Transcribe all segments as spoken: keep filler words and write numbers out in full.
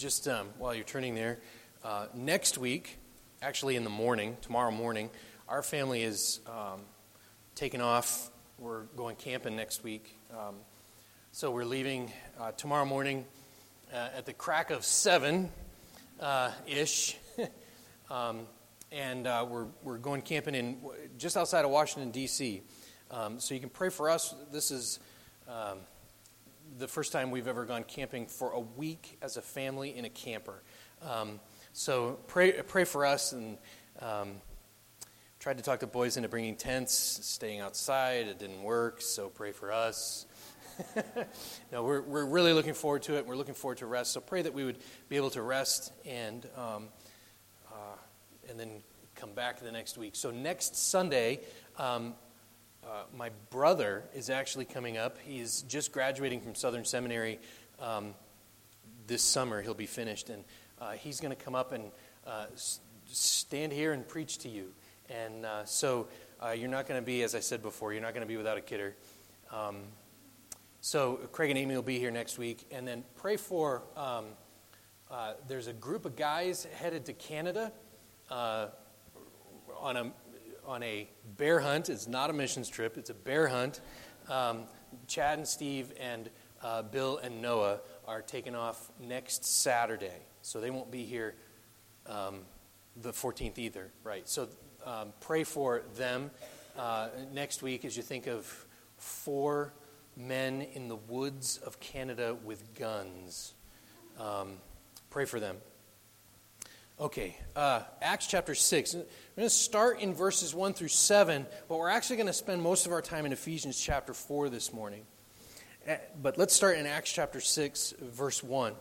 just um, while you're turning there, uh, next week, actually in the morning, tomorrow morning, our family is um, taking off. We're going camping next week. Um, so we're leaving uh, tomorrow morning uh, at the crack of seven uh, ish. um, and uh, we're we're going camping in just outside of Washington, D C Um, so you can pray for us. This is um, the first time we've ever gone camping for a week as a family in a camper. Um, so pray pray for us, and um, tried to talk the boys into bringing tents, staying outside. It didn't work, so pray for us. No, we're we're really looking forward to it. We're looking forward to rest. So pray that we would be able to rest and um, uh, and then come back the next week. So next Sunday, um, uh, my brother is actually coming up. He's just graduating from Southern Seminary um, this summer. He'll be finished, and uh, he's going to come up and uh, stand here and preach to you. And uh, so uh, you're not going to be, as I said before, you're not going to be without a kidder. Um, so Craig and Amy will be here next week. And then pray for, um, uh, there's a group of guys headed to Canada uh, on a on a bear hunt. It's not a missions trip. It's a bear hunt. Um, Chad and Steve and uh, Bill and Noah are taking off next Saturday. So they won't be here um, the fourteenth either, right? So um, pray for them uh, next week as you think of four men in the woods of Canada with guns. Um, pray for them. Okay, uh, Acts chapter six. We're going to start in verses one through seven, but we're actually going to spend most of our time in Ephesians chapter four this morning. But let's start in Acts chapter six, verse one.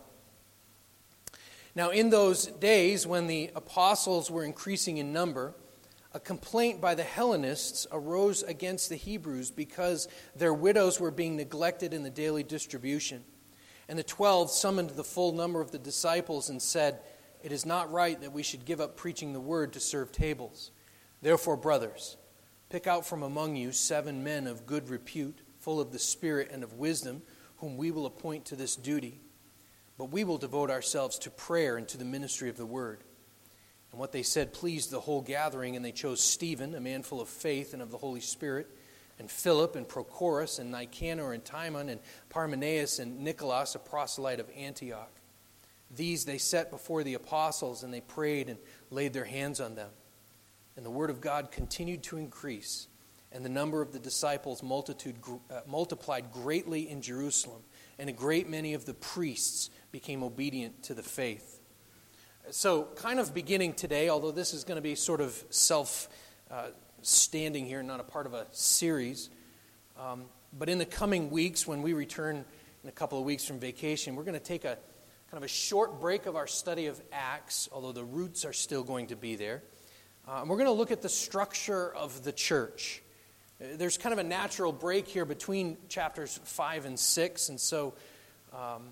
Now, in those days when the apostles were increasing in number, a complaint by the Hellenists arose against the Hebrews because their widows were being neglected in the daily distribution. And the twelve summoned the full number of the disciples and said, "It is not right that we should give up preaching the word to serve tables. Therefore, brothers, pick out from among you seven men of good repute, full of the Spirit and of wisdom, whom we will appoint to this duty. But we will devote ourselves to prayer and to the ministry of the word." And what they said pleased the whole gathering, and they chose Stephen, a man full of faith and of the Holy Spirit, and Philip, and Prochorus, and Nicanor, and Timon, and Parmenaeus, and Nicholas, a proselyte of Antioch. These they set before the apostles, and they prayed and laid their hands on them. And the word of God continued to increase, and the number of the disciples multitude, uh, multiplied greatly in Jerusalem, and a great many of the priests became obedient to the faith. So, kind of beginning today, although this is going to be sort of self-standing uh, here, not a part of a series, um, but in the coming weeks, when we return in a couple of weeks from vacation, we're going to take a kind of a short break of our study of Acts, although the roots are still going to be there. Uh, and we're going to look at the structure of the church. There's kind of a natural break here between chapters five and six, and so um,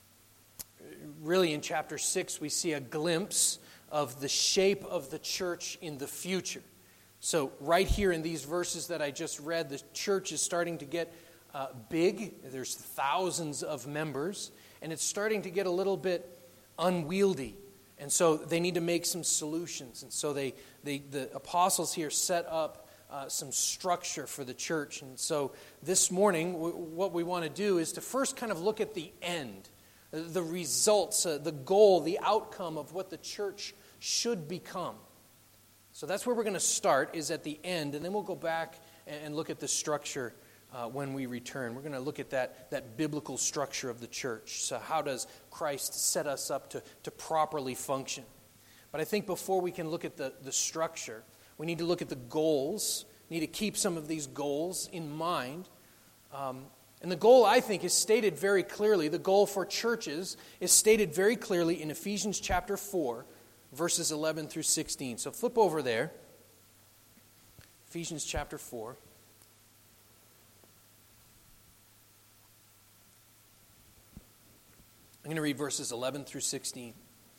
really in chapter six we see a glimpse of the shape of the church in the future. So right here in these verses that I just read, the church is starting to get uh, big. There's thousands of members, and it's starting to get a little bit unwieldy. And so they need to make some solutions. And so they, they the apostles here set up uh, some structure for the church. And so this morning, w- what we want to do is to first kind of look at the end, the results, uh, the goal, the outcome of what the church should become. So that's where we're going to start, is at the end, and then we'll go back and, and look at the structure uh, when we return. We're going to look at that, that biblical structure of the church. So how does Christ set us up to, to properly function? But I think before we can look at the, the structure, we need to look at the goals, need to keep some of these goals in mind. Um, And the goal, I think, is stated very clearly. The goal for churches is stated very clearly in Ephesians chapter four, verses eleven through sixteen. So flip over there. Ephesians chapter four. I'm going to read verses eleven through sixteen.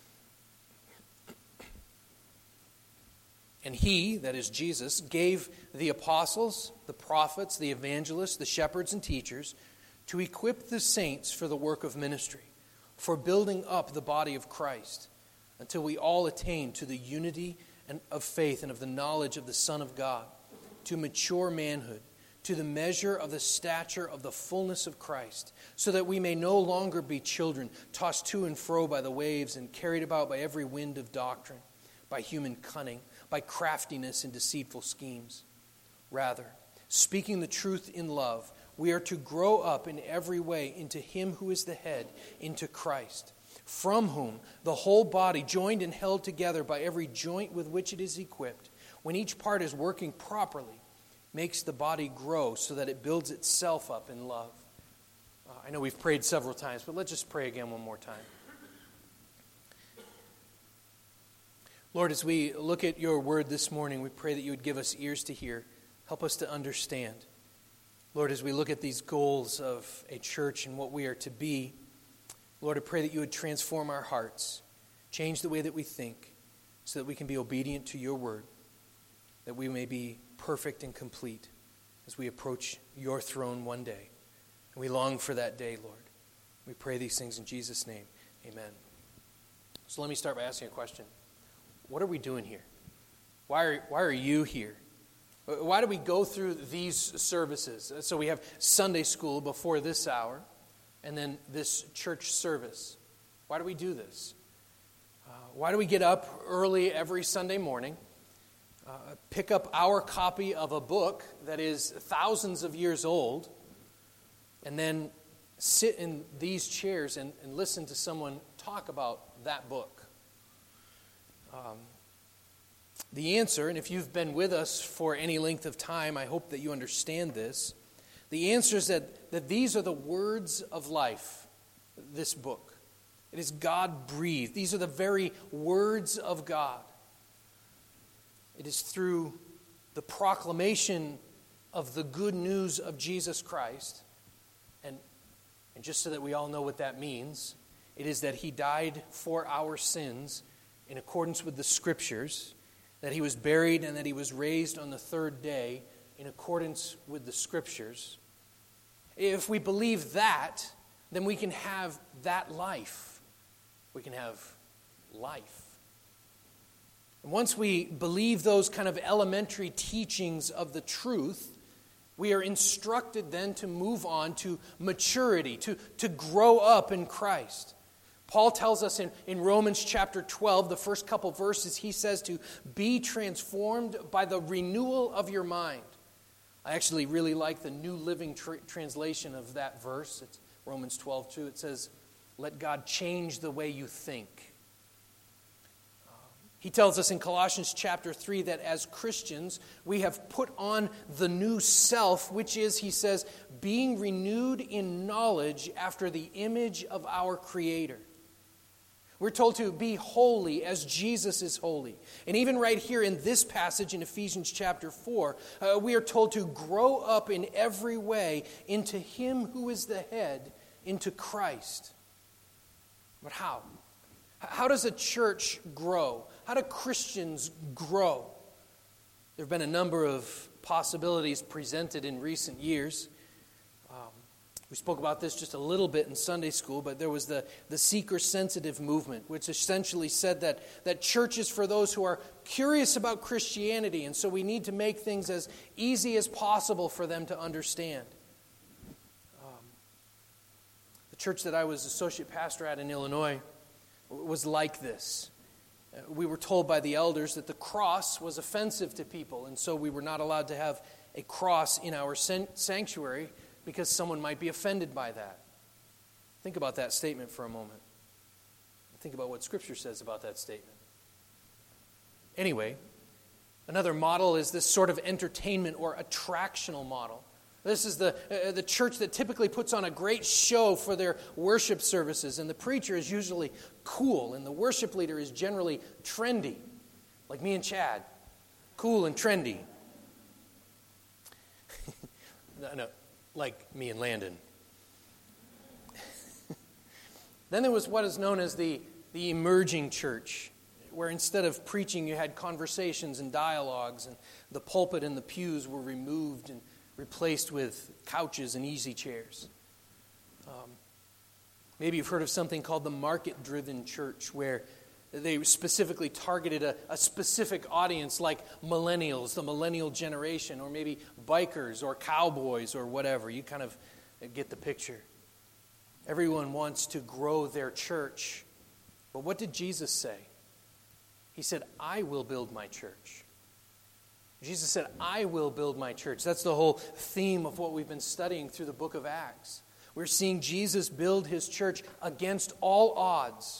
And he, that is Jesus, gave the apostles, the prophets, the evangelists, the shepherds and teachers to equip the saints for the work of ministry, for building up the body of Christ, until we all attain to the unity and of faith and of the knowledge of the Son of God, to mature manhood, to the measure of the stature of the fullness of Christ, so that we may no longer be children, tossed to and fro by the waves and carried about by every wind of doctrine, by human cunning, by craftiness and deceitful schemes. Rather, speaking the truth in love, we are to grow up in every way into Him who is the head, into Christ, from whom the whole body, joined and held together by every joint with which it is equipped, when each part is working properly, makes the body grow so that it builds itself up in love. Uh, I know we've prayed several times, but let's just pray again one more time. Lord, as we look at your word this morning, we pray that you would give us ears to hear. Help us to understand. Lord, as we look at these goals of a church and what we are to be, Lord, I pray that you would transform our hearts, change the way that we think, so that we can be obedient to your word, that we may be perfect and complete as we approach your throne one day. And we long for that day, Lord. We pray these things in Jesus' name. Amen. So let me start by asking a question. What are we doing here? Why are, why are you here? Why do we go through these services? So we have Sunday school before this hour, and then this church service. Why do we do this? Uh, why do we get up early every Sunday morning, uh, pick up our copy of a book that is thousands of years old, and then sit in these chairs and, and listen to someone talk about that book? Um, the answer, and if you've been with us for any length of time, I hope that you understand this. The answer is that, that these are the words of life, this book. It is God-breathed. These are the very words of God. It is through the proclamation of the good news of Jesus Christ, and, and just so that we all know what that means, it is that He died for our sins in accordance with the Scriptures, that He was buried and that He was raised on the third day in accordance with the Scriptures. If we believe that, then we can have that life. We can have life. And once we believe those kind of elementary teachings of the truth, we are instructed then to move on to maturity, to, to grow up in Christ. Paul tells us in, in Romans chapter twelve, the first couple verses, he says to be transformed by the renewal of your mind. I actually really like the New Living Tr- Translation of that verse. It's Romans twelve two. It says, let God change the way you think. He tells us in Colossians chapter three that as Christians, we have put on the new self, which is, he says, being renewed in knowledge after the image of our Creator. We're told to be holy as Jesus is holy. And even right here in this passage in Ephesians chapter four, uh, we are told to grow up in every way into Him who is the head, into Christ. But how? How does a church grow? How do Christians grow? There have been a number of possibilities presented in recent years. Um, we spoke about this just a little bit in Sunday school, but there was the, the seeker-sensitive movement, which essentially said that, that church is for those who are curious about Christianity, and so we need to make things as easy as possible for them to understand. Um, the church that I was associate pastor at in Illinois was like this. We were told by the elders that the cross was offensive to people, and so we were not allowed to have a cross in our sanctuary because someone might be offended by that. Think about that statement for a moment. Think about what Scripture says about that statement. Anyway, another model is this sort of entertainment or attractional model. This is the, uh, the church that typically puts on a great show for their worship services, and the preacher is usually cool, and the worship leader is generally trendy, like me and Chad. Cool and trendy. no, no, like me and Landon. Then there was what is known as the, the emerging church, where instead of preaching you had conversations and dialogues, and the pulpit and the pews were removed and replaced with couches and easy chairs. Um, Maybe you've heard of something called the market-driven church, where they specifically targeted a, a specific audience like millennials, the millennial generation, or maybe bikers or cowboys or whatever. You kind of get the picture. Everyone wants to grow their church. But what did Jesus say? He said, I will build my church. Jesus said, I will build my church. That's the whole theme of what we've been studying through the book of Acts. We're seeing Jesus build his church against all odds.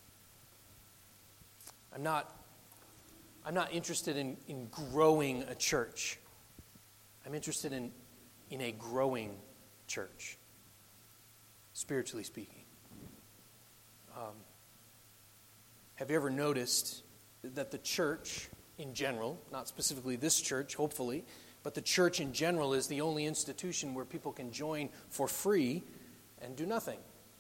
I'm not, I'm not interested in, in growing a church. I'm interested in, in a growing church, spiritually speaking. Um, have you ever noticed that the church in general, not specifically this church, hopefully, but the church in general is the only institution where people can join for free and do nothing?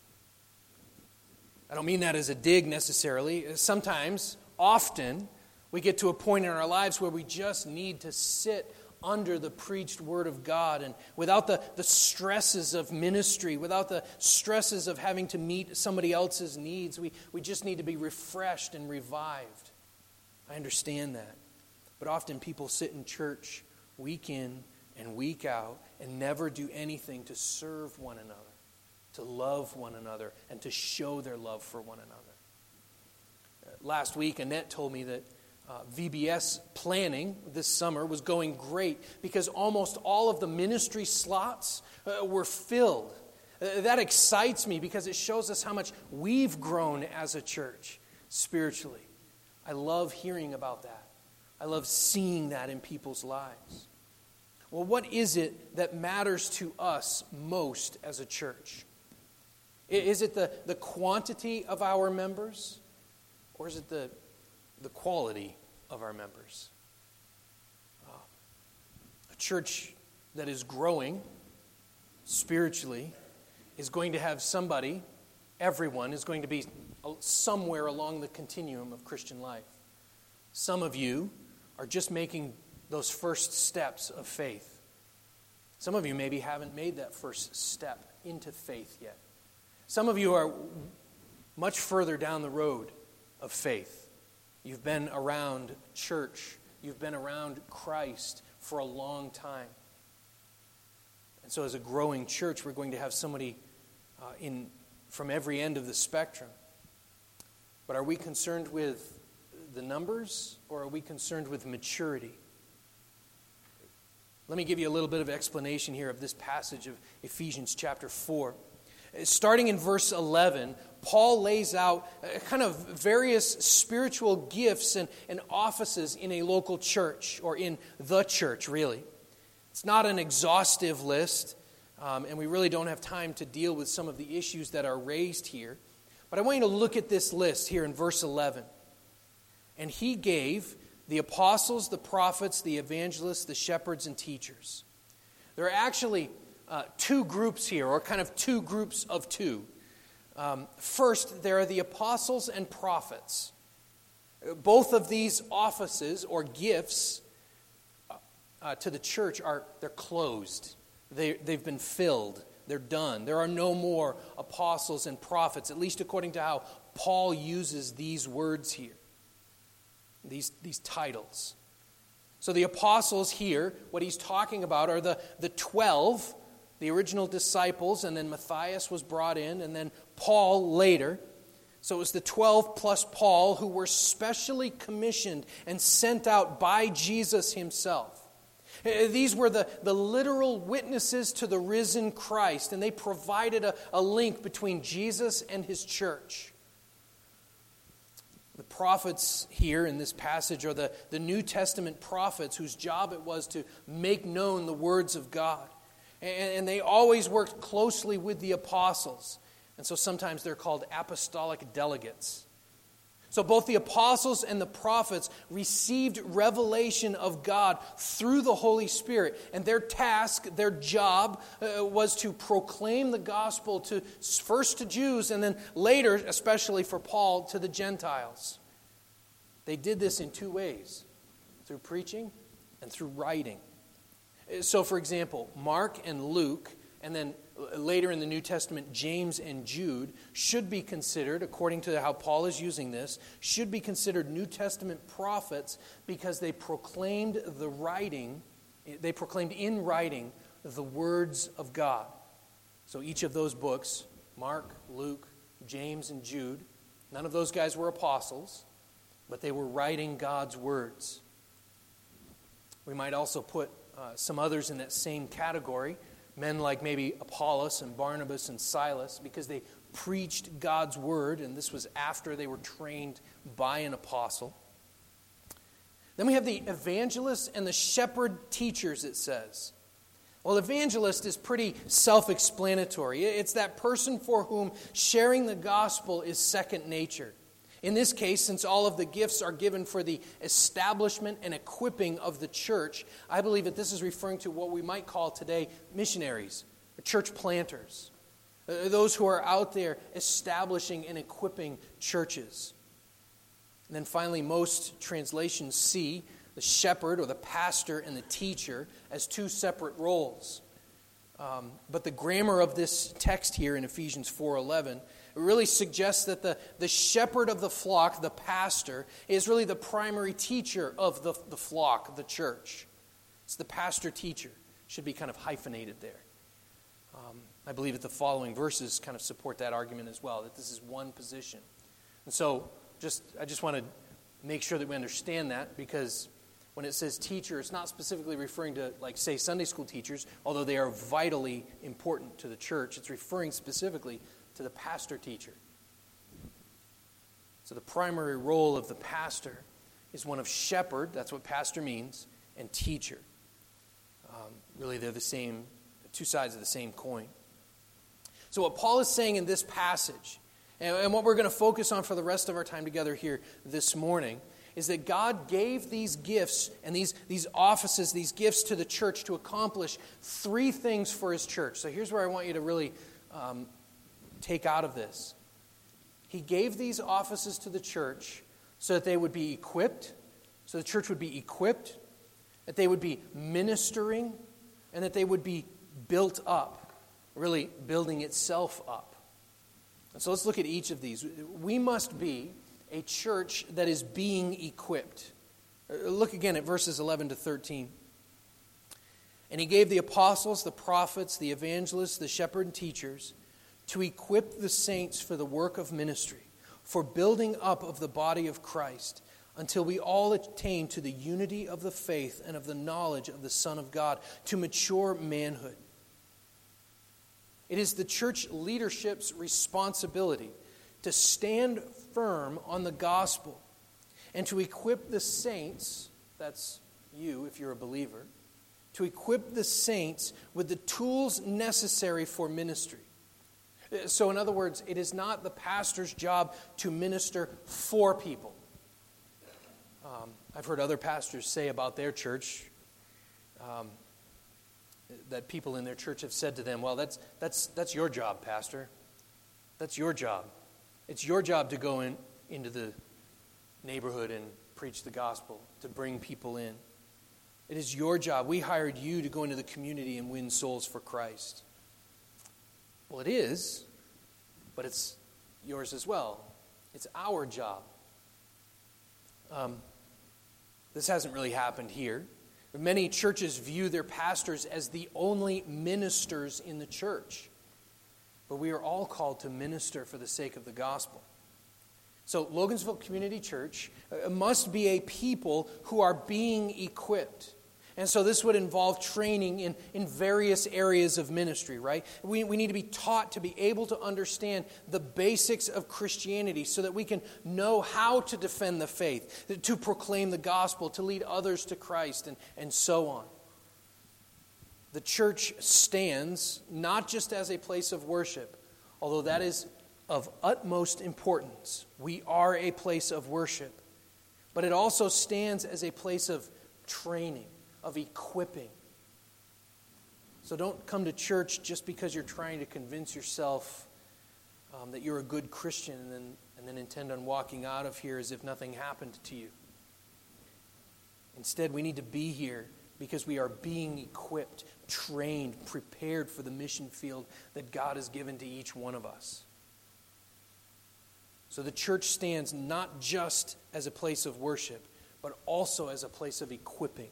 I don't mean that as a dig necessarily. Sometimes, often, we get to a point in our lives where we just need to sit under the preached Word of God, and without the, the stresses of ministry, without the stresses of having to meet somebody else's needs, we, we just need to be refreshed and revived. I understand that. But often people sit in church week in and week out and never do anything to serve one another, to love one another, and to show their love for one another. Last week, Annette told me that uh, V B S planning this summer was going great because almost all of the ministry slots uh, were filled. Uh, that excites me because it shows us how much we've grown as a church spiritually. I love hearing about that. I love seeing that in people's lives. Well, what is it that matters to us most as a church? Is it the, the quantity of our members? Or is it the, the quality of our members? Uh, a church that is growing spiritually is going to have somebody, everyone is going to be somewhere along the continuum of Christian life. Some of you are just making those first steps of faith. Some of you maybe haven't made that first step into faith yet. Some of you are much further down the road of faith. You've been around church. You've been around Christ for a long time. And so as a growing church, we're going to have somebody uh, in from every end of the spectrum. But are we concerned with the numbers, or are we concerned with maturity? Let me give you a little bit of explanation here of this passage of Ephesians chapter four. Starting in verse eleven, Paul lays out kind of various spiritual gifts and, and offices in a local church, or in the church, really. It's not an exhaustive list, um, and we really don't have time to deal with some of the issues that are raised here. But I want you to look at this list here in verse eleven. And he gave the apostles, the prophets, the evangelists, the shepherds, and teachers. There are actually uh, two groups here, or kind of two groups of two. Um, first, there are the apostles and prophets. Both of these offices or gifts uh, to the church are they're closed. They, they've been filled. They're done. There are no more apostles and prophets, at least according to how Paul uses these words here, these, these titles. So the apostles here, what he's talking about are the, the twelve, the original disciples, and then Matthias was brought in, and then Paul later. So it was the twelve plus Paul who were specially commissioned and sent out by Jesus himself. These were the, the literal witnesses to the risen Christ, and they provided a, a link between Jesus and his church. The prophets here in this passage are the, the New Testament prophets whose job it was to make known the words of God. And, and they always worked closely with the apostles. And so sometimes they're called apostolic delegates. So both the apostles and the prophets received revelation of God through the Holy Spirit. And their task, their job, uh, was to proclaim the gospel to first to Jews and then later, especially for Paul, to the Gentiles. They did this in two ways, through preaching and through writing. So for example, Mark and Luke, and then later in the New Testament, James and Jude should be considered, according to how Paul is using this, should be considered New Testament prophets because they proclaimed the writing, they proclaimed in writing the words of God. So each of those books, Mark, Luke, James, and Jude, none of those guys were apostles, but they were writing God's words. We might also put uh, some others in that same category. Men like maybe Apollos and Barnabas and Silas, because they preached God's word, and this was after they were trained by an apostle. Then we have the evangelists and the shepherd teachers, it says. Well, evangelist is pretty self-explanatory. It's that person for whom sharing the gospel is second nature. In this case, since all of the gifts are given for the establishment and equipping of the church, I believe that this is referring to what we might call today missionaries, or church planters, those who are out there establishing and equipping churches. And then finally, most translations see the shepherd or the pastor and the teacher as two separate roles. Um, but the grammar of this text here in Ephesians four eleven it really suggests that the, the shepherd of the flock, the pastor, is really the primary teacher of the, the flock, the church. It's the pastor-teacher. Should be kind of hyphenated there. Um, I believe that the following verses kind of support that argument as well, that this is one position. And so just I just want to make sure that we understand that, because when it says teacher, it's not specifically referring to, like, say, Sunday school teachers, although they are vitally important to the church. It's referring specifically to the pastor-teacher. So the primary role of the pastor is one of shepherd, that's what pastor means, and teacher. Um, really, they're the same, two sides of the same coin. So what Paul is saying in this passage, and, and what we're going to focus on for the rest of our time together here this morning, is that God gave these gifts and these, these offices, these gifts to the church to accomplish three things for his church. So here's where I want you to really um, take out of this. He gave these offices to the church so that they would be equipped, so the church would be equipped, that they would be ministering, and that they would be built up, really building itself up. And so let's look at each of these. We must be a church that is being equipped. Look again at verses eleven to thirteen. And he gave the apostles, the prophets, the evangelists, the shepherd and teachers to equip the saints for the work of ministry, for building up of the body of Christ, until we all attain to the unity of the faith and of the knowledge of the Son of God, to mature manhood. It is the church leadership's responsibility to stand firm on the gospel and to equip the saints, that's you if you're a believer, to equip the saints with the tools necessary for ministry. So in other words, it is not the pastor's job to minister for people. Um, I've heard other pastors say about their church um, that people in their church have said to them, well, that's that's that's your job, pastor. That's your job. It's your job to go in into the neighborhood and preach the gospel, to bring people in. It is your job. We hired you to go into the community and win souls for Christ. Well, it is, but it's yours as well. It's our job. Um, this hasn't really happened here. Many churches view their pastors as the only ministers in the church. But we are all called to minister for the sake of the gospel. So Logansville Community Church must be a people who are being equipped. And so this would involve training in, in various areas of ministry, right? We, we need to be taught to be able to understand the basics of Christianity so that we can know how to defend the faith, to proclaim the gospel, to lead others to Christ, and, and so on. The church stands not just as a place of worship, although that is of utmost importance. We are a place of worship. But it also stands as a place of training, of equipping. So don't come to church just because you're trying to convince yourself um, that you're a good Christian and then, and then intend on walking out of here as if nothing happened to you. Instead, we need to be here because we are being equipped, trained, prepared for the mission field that God has given to each one of us. So the church stands not just as a place of worship, but also as a place of equipping.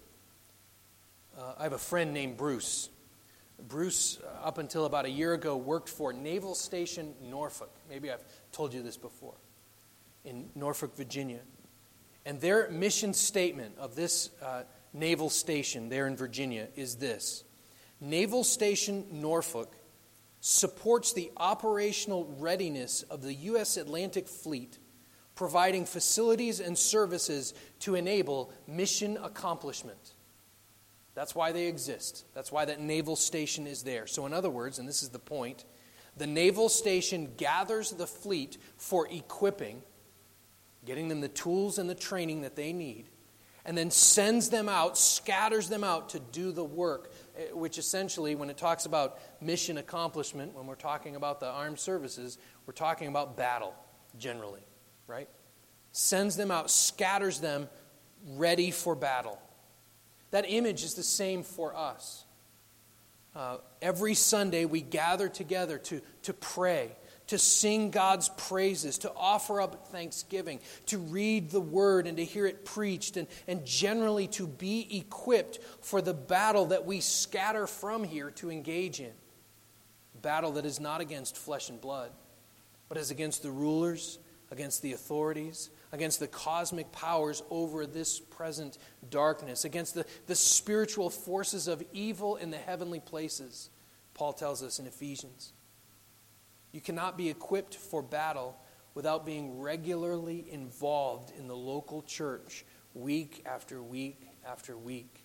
Uh, I have a friend named Bruce. Bruce, uh, up until about a year ago, worked for Naval Station Norfolk. Maybe I've told you this before. In Norfolk, Virginia. And their mission statement of this uh, naval station there in Virginia is this: Naval Station Norfolk supports the operational readiness of the U S Atlantic Fleet, providing facilities and services to enable mission accomplishment. That's why they exist. That's why that naval station is there. So in other words, and this is the point, the naval station gathers the fleet for equipping, getting them the tools and the training that they need, and then sends them out, scatters them out to do the work, which essentially, when it talks about mission accomplishment, when we're talking about the armed services, we're talking about battle, generally, right? Sends them out, scatters them, ready for battle. That image is the same for us. Uh, every Sunday we gather together to, to pray, to sing God's praises, to offer up thanksgiving, to read the Word and to hear it preached, and, and generally to be equipped for the battle that we scatter from here to engage in. A battle that is not against flesh and blood, but is against the rulers, against the authorities, against the cosmic powers over this present darkness, against the, the spiritual forces of evil in the heavenly places, Paul tells us in Ephesians. You cannot be equipped for battle without being regularly involved in the local church week after week after week.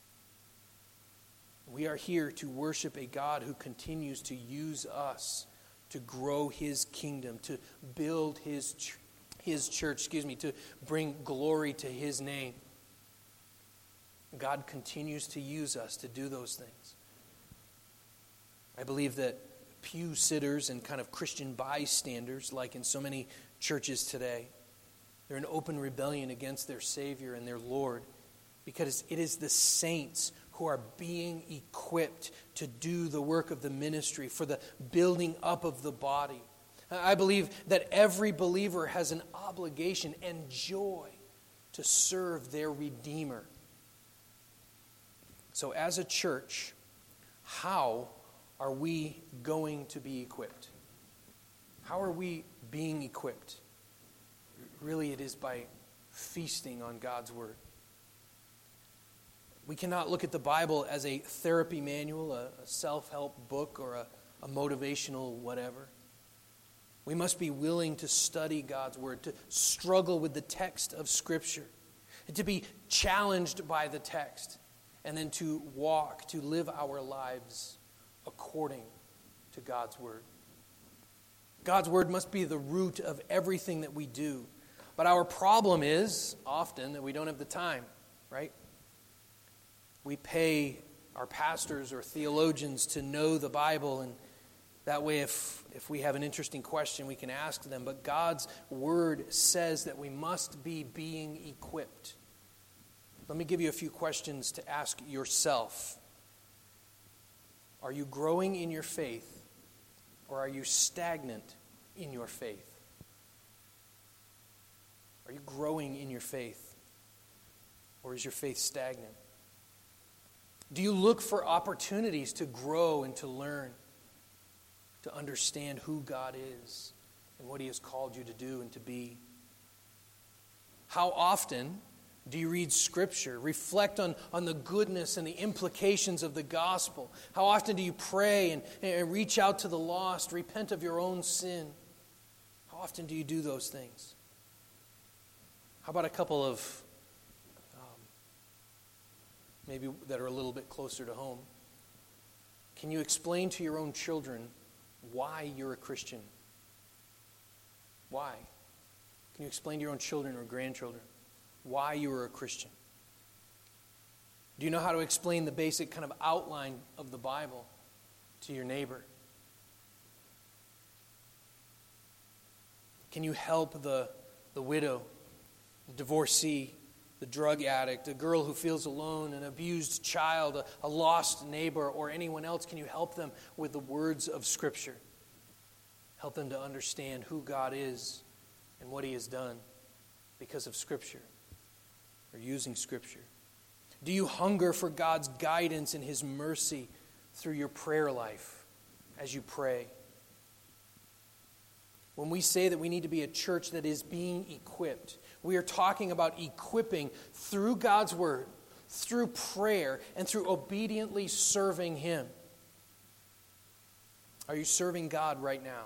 We are here to worship a God who continues to use us to grow His kingdom, to build His ch- His church, excuse me, to bring glory to His name. God continues to use us to do those things. I believe that pew sitters and kind of Christian bystanders, like in so many churches today, they're in open rebellion against their Savior and their Lord, because it is the saints who are being equipped to do the work of the ministry, for the building up of the body. I believe that every believer has an obligation and joy to serve their Redeemer. So as a church, how are we going to be equipped? How are we being equipped? Really, it is by feasting on God's Word. We cannot look at the Bible as a therapy manual, a, a self-help book, or a, a motivational whatever. We must be willing to study God's Word, to struggle with the text of Scripture, and to be challenged by the text, and then to walk, to live our lives according to God's Word. God's Word must be the root of everything that we do. But our problem is often that we don't have the time, right? We pay our pastors or theologians to know the Bible, and that way if, if we have an interesting question, we can ask them. But God's Word says that we must be being equipped. Let me give you a few questions to ask yourself. Are you growing in your faith, or are you stagnant in your faith? Are you growing in your faith, or is your faith stagnant? Do you look for opportunities to grow and to learn, to understand who God is and what He has called you to do and to be? How often do you read Scripture, reflect on, on the goodness and the implications of the gospel? How often do you pray and, and reach out to the lost, repent of your own sin? How often do you do those things? How about a couple of, um, maybe that are a little bit closer to home? Can you explain to your own children why you're a Christian? Why? Can you explain to your own children or grandchildren why you are a Christian? Do you know how to explain the basic kind of outline of the Bible to your neighbor? Can you help the, the widow, the divorcee, the drug addict, a girl who feels alone, an abused child, a, a lost neighbor, or anyone else? Can you help them with the words of Scripture? Help them to understand who God is and what He has done because of Scripture, or using Scripture. Do you hunger for God's guidance and His mercy through your prayer life as you pray? When we say that we need to be a church that is being equipped, we are talking about equipping through God's Word, through prayer, and through obediently serving Him. Are you serving God right now?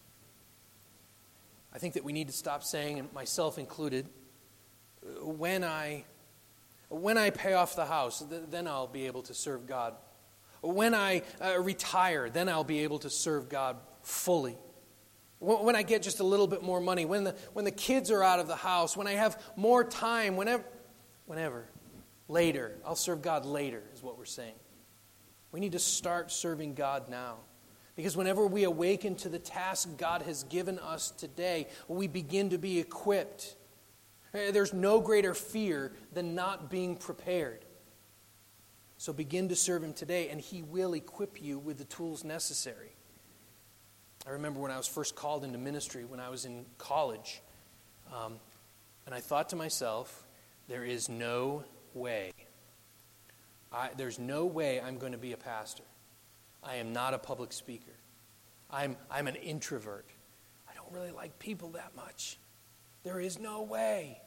I think that we need to stop saying, and myself included, when I, when I pay off the house, then I'll be able to serve God. When I uh, retire, then I'll be able to serve God fully. When I get just a little bit more money, when the when the kids are out of the house, when I have more time, whenever, whenever, later, I'll serve God later, is what we're saying. We need to start serving God now. Because whenever we awaken to the task God has given us today, we begin to be equipped. There's no greater fear than not being prepared. So begin to serve Him today, and He will equip you with the tools necessary. I remember when I was first called into ministry, when I was in college, um, and I thought to myself, there is no way. I, there's no way I'm going to be a pastor. I am not a public speaker. I'm, I'm an introvert. I don't really like people that much. There is no way.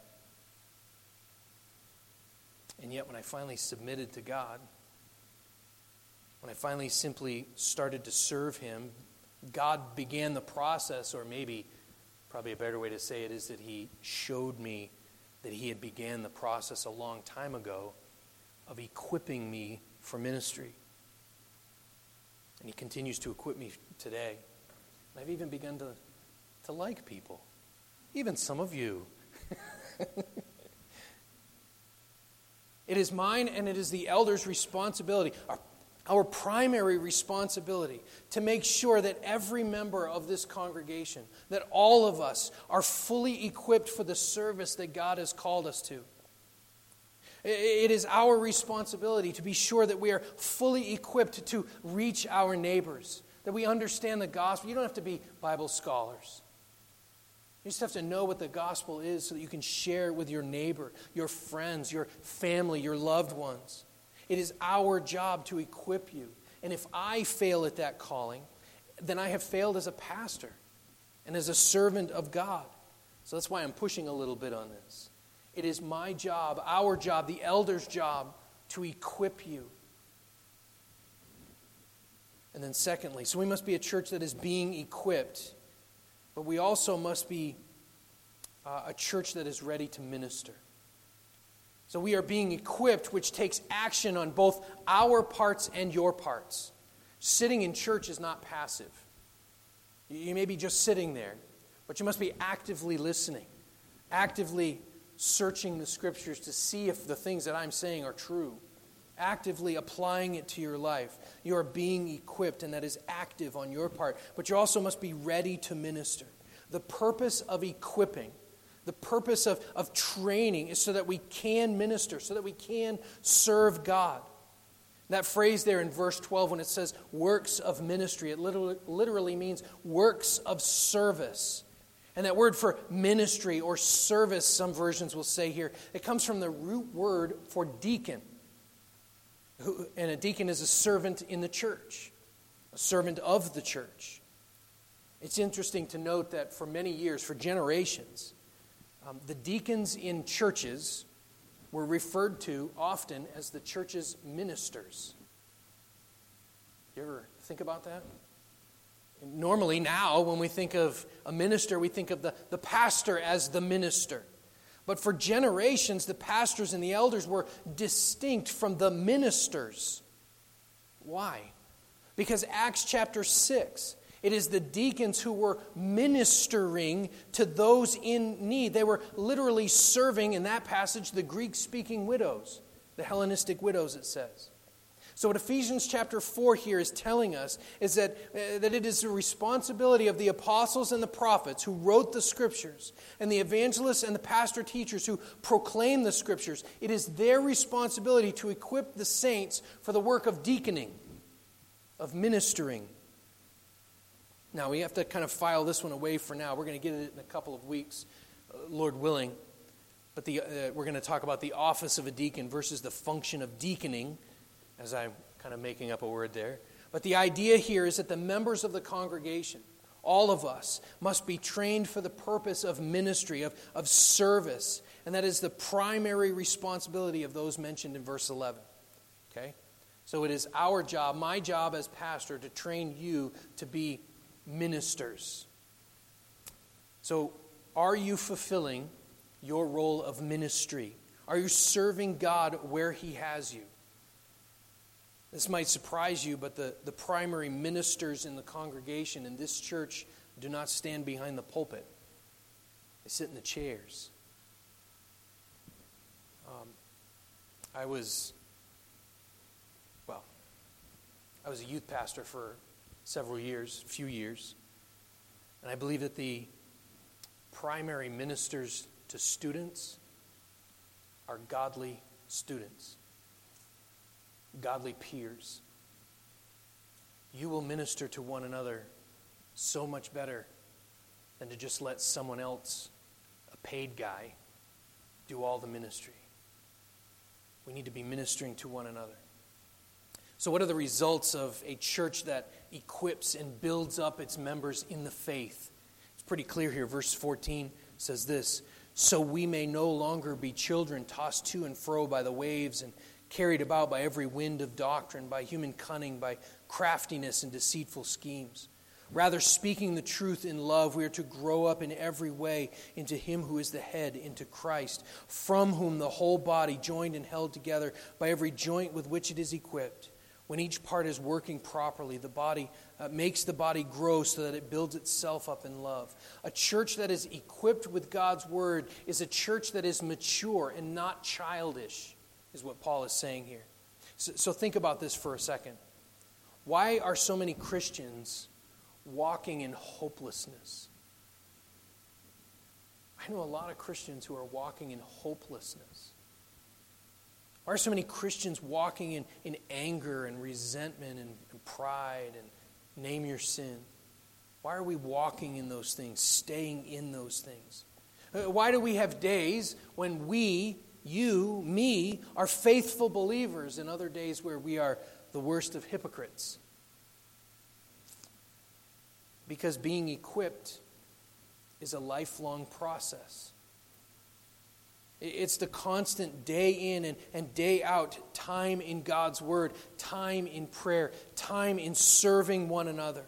And yet when I finally submitted to God, when I finally simply started to serve Him, God began the process, or maybe, probably a better way to say it is that He showed me that He had began the process a long time ago of equipping me for ministry. And He continues to equip me today. And I've even begun to, to like people. Even some of you. It is mine and it is the elders' responsibility, our Our primary responsibility to make sure that every member of this congregation, that all of us are fully equipped for the service that God has called us to. It is our responsibility to be sure that we are fully equipped to reach our neighbors, that we understand the gospel. You don't have to be Bible scholars. You just have to know what the gospel is so that you can share it with your neighbor, your friends, your family, your loved ones. It is our job to equip you. And if I fail at that calling, then I have failed as a pastor and as a servant of God. So that's why I'm pushing a little bit on this. It is my job, our job, the elders' job to equip you. And then secondly, so we must be a church that is being equipped, but we also must be uh, a church that is ready to minister. So we are being equipped, which takes action on both our parts and your parts. Sitting in church is not passive. You may be just sitting there, but you must be actively listening, actively searching the Scriptures to see if the things that I'm saying are true, actively applying it to your life. You are being equipped, and that is active on your part. But you also must be ready to minister. The purpose of equipping, the purpose of, of training is so that we can minister, so that we can serve God. That phrase there in verse twelve, when it says works of ministry, it literally, literally means works of service. And that word for ministry or service, some versions will say here, it comes from the root word for deacon. Who, and a deacon is a servant in the church, a servant of the church. It's interesting to note that for many years, for generations, um, the deacons in churches were referred to often as the church's ministers. You ever think about that? Normally now, when we think of a minister, we think of the, the pastor as the minister. But for generations, the pastors and the elders were distinct from the ministers. Why? Because Acts chapter six, it is the deacons who were ministering to those in need. They were literally serving, in that passage, the Greek-speaking widows, the Hellenistic widows, it says. So what Ephesians chapter four here is telling us is that, uh, that it is the responsibility of the apostles and the prophets who wrote the Scriptures and the evangelists and the pastor teachers who proclaim the Scriptures. It is their responsibility to equip the saints for the work of deaconing, of ministering. Now, we have to kind of file this one away for now. We're going to get it in a couple of weeks, uh, Lord willing. But the, uh, we're going to talk about the office of a deacon versus the function of deaconing, as I'm kind of making up a word there. But the idea here is that the members of the congregation, all of us, must be trained for the purpose of ministry, of, of service. And that is the primary responsibility of those mentioned in verse eleven. Okay? So it is our job, my job as pastor, to train you to be ministers. So, are you fulfilling your role of ministry? Are you serving God where He has you? This might surprise you, but the, the primary ministers in the congregation in this church do not stand behind the pulpit. They sit in the chairs. Um, I was, well, I was a youth pastor for several years, a few years. And I believe that the primary ministers to students are godly students, godly peers. You will minister to one another so much better than to just let someone else, a paid guy, do all the ministry. We need to be ministering to one another. So what are the results of a church that equips and builds up its members in the faith? It's pretty clear here. Verse fourteen says this, "So we may no longer be children tossed to and fro by the waves and carried about by every wind of doctrine, by human cunning, by craftiness and deceitful schemes. Rather, speaking the truth in love, we are to grow up in every way into Him who is the head, into Christ, from whom the whole body, joined and held together by every joint with which it is equipped, when each part is working properly, the body uh, makes the body grow so that it builds itself up in love." A church that is equipped with God's word is a church that is mature and not childish, is what Paul is saying here. So, so think about this for a second. Why are so many Christians walking in hopelessness? I know a lot of Christians who are walking in hopelessness. Why are so many Christians walking in, in anger and resentment and, and pride and name your sin? Why are we walking in those things, staying in those things? Uh, why do we have days when we, you, me, are faithful believers and other days where we are the worst of hypocrites? Because being equipped is a lifelong process. It's the constant day in and, and day out time in God's Word, time in prayer, time in serving one another.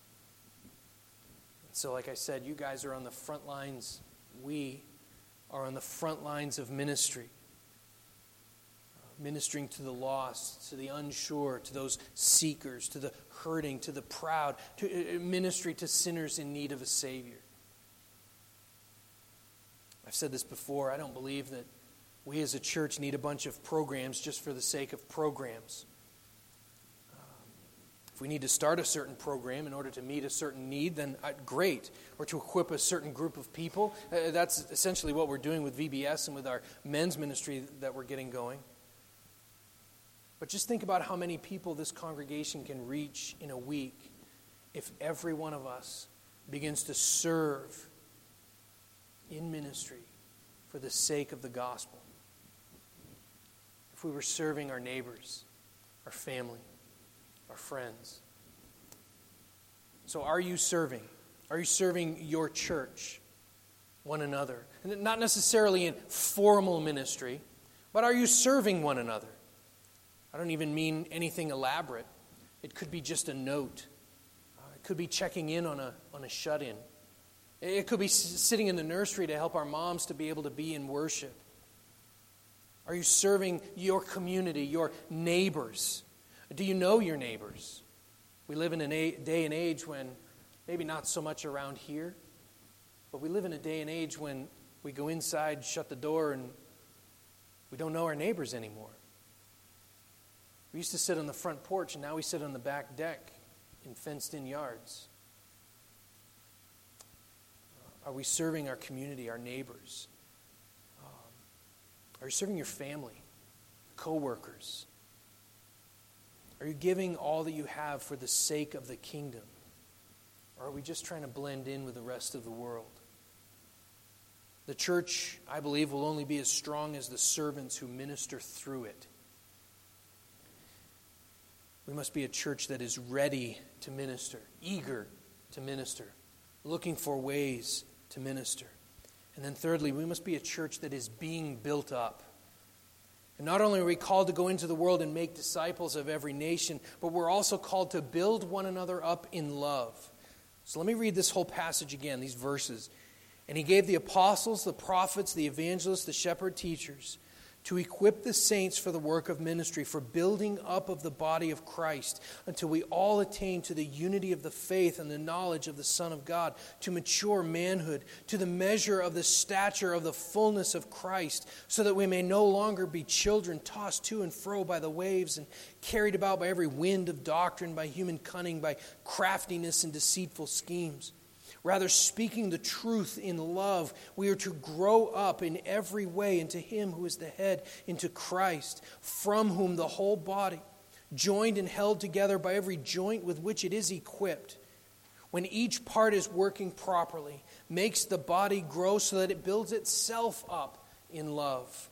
So like I said, you guys are on the front lines. We are on the front lines of ministry. Uh, ministering to the lost, to the unsure, to those seekers, to the hurting, to the proud, to uh, ministry to sinners in need of a Savior. I've said this before, I don't believe that we as a church need a bunch of programs just for the sake of programs. Um, if we need to start a certain program in order to meet a certain need, then uh, great. Or to equip a certain group of people. Uh, that's essentially what we're doing with V B S and with our men's ministry that we're getting going. But just think about how many people this congregation can reach in a week if every one of us begins to serve in ministry for the sake of the gospel. If we were serving our neighbors, our family, our friends. So are you serving? Are you serving your church, one another? And not necessarily in formal ministry, but are you serving one another? I don't even mean anything elaborate. It could be just a note. Uh, it could be checking in on a on a shut-in. It could be sitting in the nursery to help our moms to be able to be in worship. Are you serving your community, your neighbors? Do you know your neighbors? We live in a day and age when, maybe not so much around here, but we live in a day and age when we go inside, shut the door, and we don't know our neighbors anymore. We used to sit on the front porch, and now we sit on the back deck in fenced-in yards. Are we serving our community, our neighbors? Um, are you serving your family, co-workers? Are you giving all that you have for the sake of the kingdom? Or are we just trying to blend in with the rest of the world? The church, I believe, will only be as strong as the servants who minister through it. We must be a church that is ready to minister, eager to minister, looking for ways to minister. And then thirdly, we must be a church that is being built up. And not only are we called to go into the world and make disciples of every nation, but we're also called to build one another up in love. So let me read this whole passage again, these verses. And he gave the apostles, the prophets, the evangelists, the shepherd teachers, to equip the saints for the work of ministry, for building up of the body of Christ, until we all attain to the unity of the faith and the knowledge of the Son of God, to mature manhood, to the measure of the stature of the fullness of Christ, so that we may no longer be children tossed to and fro by the waves and carried about by every wind of doctrine, by human cunning, by craftiness and deceitful schemes. Rather, speaking the truth in love, we are to grow up in every way into Him who is the head, into Christ, from whom the whole body, joined and held together by every joint with which it is equipped, when each part is working properly, makes the body grow so that it builds itself up in love.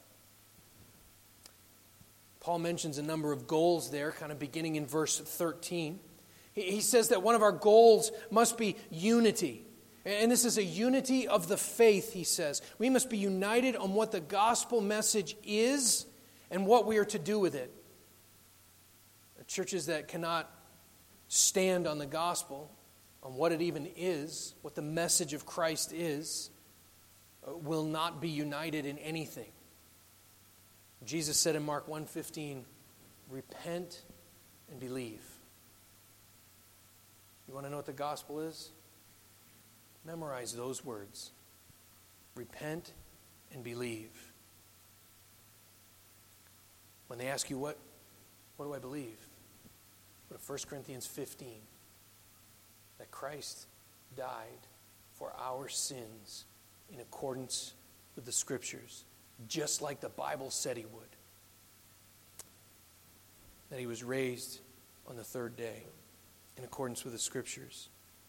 Paul mentions a number of goals there, kind of beginning in verse thirteen. He says that one of our goals must be unity. And this is a unity of the faith, he says. We must be united on what the gospel message is and what we are to do with it. Churches that cannot stand on the gospel, on what it even is, what the message of Christ is, will not be united in anything. Jesus said in Mark one fifteen, repent and believe. You want to know what the gospel is? Memorize those words. Repent and believe. When they ask you, what, what do I believe? Go to First Corinthians fifteen. That Christ died for our sins in accordance with the Scriptures, just like the Bible said He would. That He was raised on the third day in accordance with the Scriptures.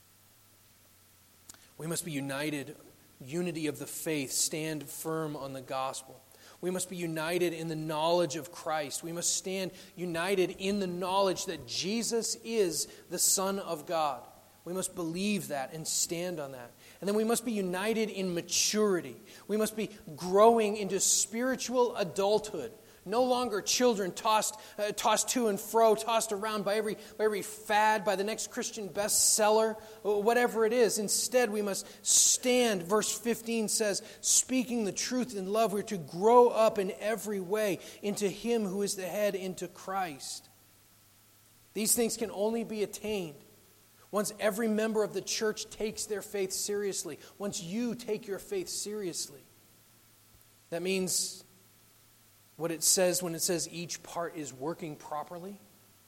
We must be united, unity of the faith, stand firm on the gospel. We must be united in the knowledge of Christ. We must stand united in the knowledge that Jesus is the Son of God. We must believe that and stand on that. And then we must be united in maturity. We must be growing into spiritual adulthood. No longer children tossed uh, tossed to and fro, tossed around by every, by every fad, by the next Christian bestseller, whatever it is. Instead, we must stand, verse fifteen says, speaking the truth in love. We're to grow up in every way into Him who is the head, into Christ. These things can only be attained once every member of the church takes their faith seriously. Once you take your faith seriously. That means what it says when it says each part is working properly.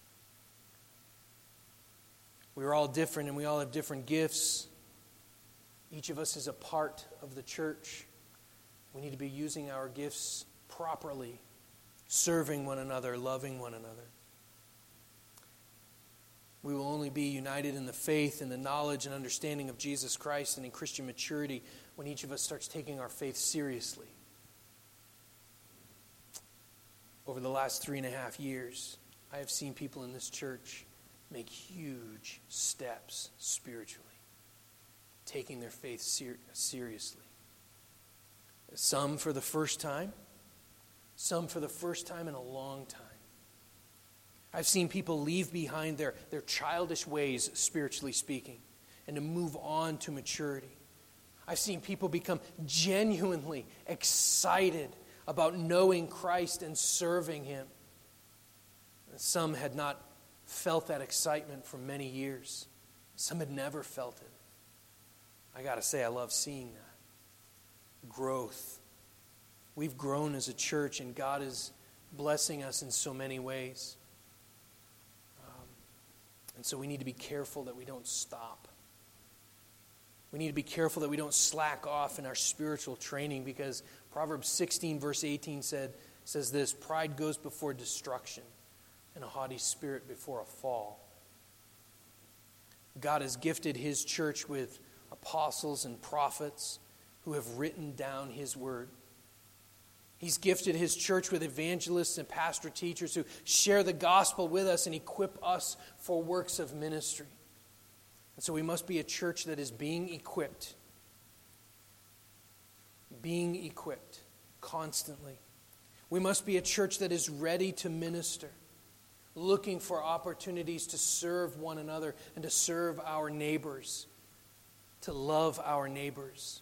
We're all different and we all have different gifts. Each of us is a part of the church. We need to be using our gifts properly, serving one another, loving one another. We will only be united in the faith and the knowledge and understanding of Jesus Christ and in Christian maturity when each of us starts taking our faith seriously. Over the last three and a half years, I have seen people in this church make huge steps spiritually, taking their faith ser- seriously. Some for the first time, some for the first time in a long time. I've seen people leave behind their, their childish ways, spiritually speaking, and to move on to maturity. I've seen people become genuinely excited about knowing Christ and serving Him. Some had not felt that excitement for many years. Some had never felt it. I got to say, I love seeing that. Growth. We've grown as a church, and God is blessing us in so many ways. And so we need to be careful that we don't stop. We need to be careful that we don't slack off in our spiritual training, because Proverbs sixteen verse eighteen said, says this: pride goes before destruction, and a haughty spirit before a fall. God has gifted His church with apostles and prophets who have written down His word. He's gifted His church with evangelists and pastor teachers who share the gospel with us and equip us for works of ministry. And so we must be a church that is being equipped. Being equipped constantly. We must be a church that is ready to minister, looking for opportunities to serve one another and to serve our neighbors, to love our neighbors.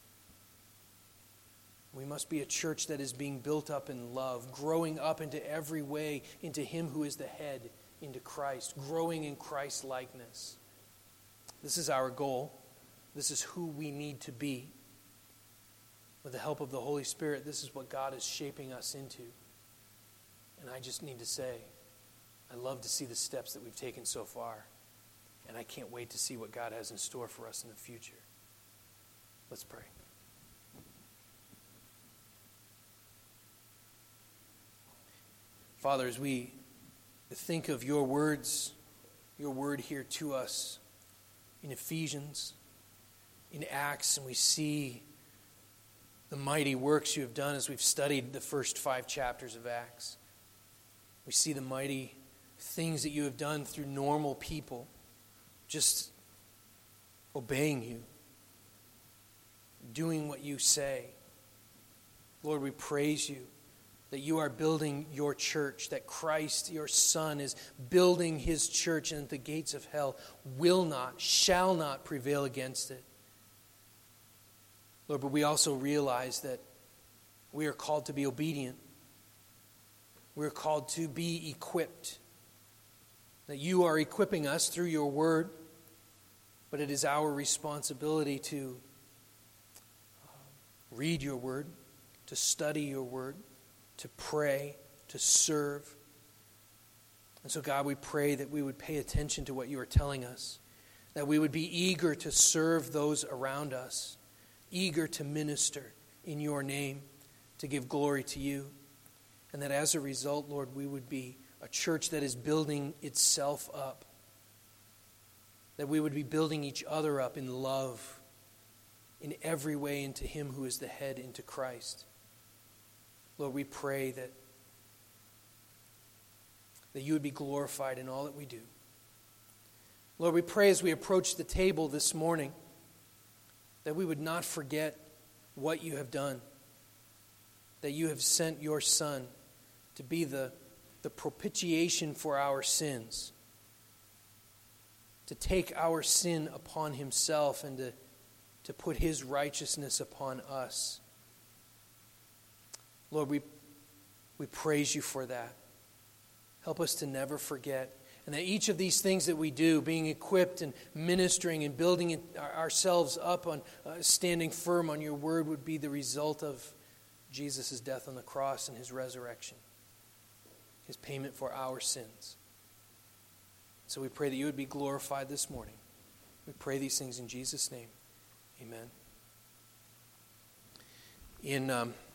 We must be a church that is being built up in love, growing up into every way into Him who is the head, into Christ, growing in Christ's likeness. This is our goal. This is who we need to be. With the help of the Holy Spirit, this is what God is shaping us into. And I just need to say, I love to see the steps that we've taken so far. And I can't wait to see what God has in store for us in the future. Let's pray. Father, as we think of your words, your word here to us in Ephesians, in Acts, and we see the mighty works you have done as we've studied the first five chapters of Acts. We see the mighty things that you have done through normal people, just obeying you, doing what you say. Lord, we praise you that you are building your church, that Christ, your Son, is building His church, and the gates of hell will not, shall not prevail against it. Lord, but we also realize that we are called to be obedient. We are called to be equipped. That you are equipping us through your word, but it is our responsibility to read your word, to study your word, to pray, to serve. And so, God, we pray that we would pay attention to what you are telling us, that we would be eager to serve those around us, eager to minister in your name, to give glory to you, and that as a result, Lord, we would be a church that is building itself up, that we would be building each other up in love, in every way into Him who is the head, into Christ. Lord, we pray that, that you would be glorified in all that we do. Lord, we pray as we approach the table this morning that we would not forget what you have done, that you have sent your Son to be the, the propitiation for our sins, to take our sin upon Himself and to, to put His righteousness upon us. Lord, we, we praise you for that. Help us to never forget. And that each of these things that we do, being equipped and ministering and building it, ourselves up on uh, standing firm on your word, would be the result of Jesus' death on the cross and His resurrection, His payment for our sins. So we pray that you would be glorified this morning. We pray these things in Jesus' name. Amen. In... Um,